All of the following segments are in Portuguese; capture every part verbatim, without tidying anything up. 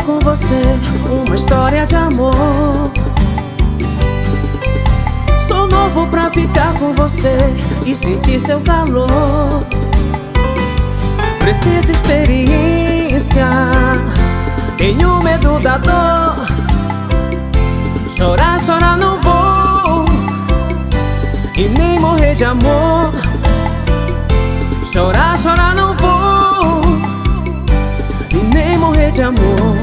viver com você uma história de amor. Sou novo pra ficar com você e sentir seu calor. Preciso experiência, tenho medo da dor. Chorar, chorar não vou, e nem morrer de amor. Chorar, chorar não vou, e nem morrer de amor.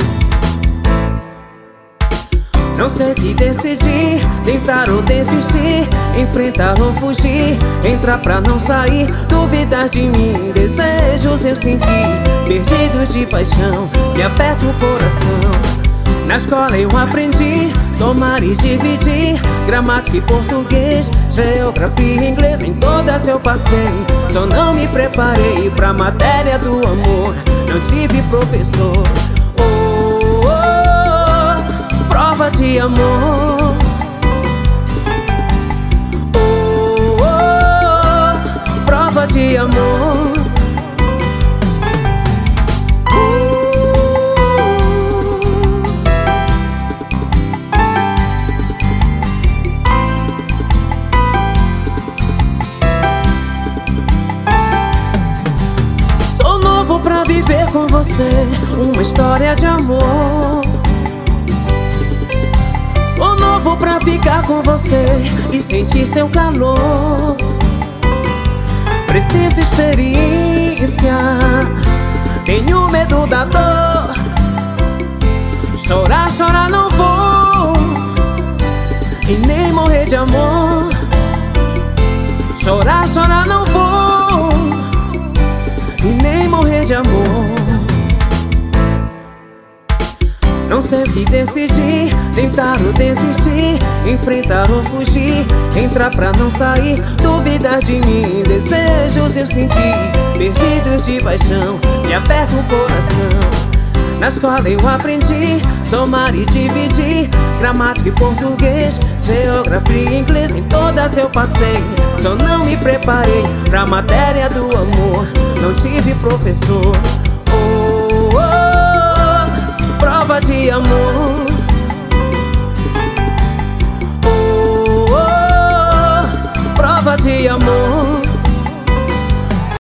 Não sei o que decidir, tentar ou desistir, enfrentar ou fugir, entrar pra não sair, duvidar de mim, desejos eu senti, perdidos de paixão, me aperta o coração. Na escola eu aprendi somar e dividir, gramática e português, geografia e inglês, em todas eu passei. Só não me preparei pra matéria do amor, não tive professor. Oh, oh, oh, prova de amor. Oh, oh, oh, prova de amor. Pra viver com você uma história de amor. Sou novo pra ficar com você e sentir seu calor. Preciso experiência, tenho medo da dor. Chorar, chorar não vou, e nem morrer de amor. Chorar, chorar não vou, e nem morrer de amor. Não sei o que decidir, tentar ou desistir, enfrentar ou fugir, entrar pra não sair, duvidar de mim, desejos eu senti, perdidos de paixão, me aperta o coração. Na escola eu aprendi somar e dividir, gramática e português, geografia e inglês, em todas eu passei. Só não me preparei pra matéria do amor, não tive professor. Oh, oh, oh, prova de amor.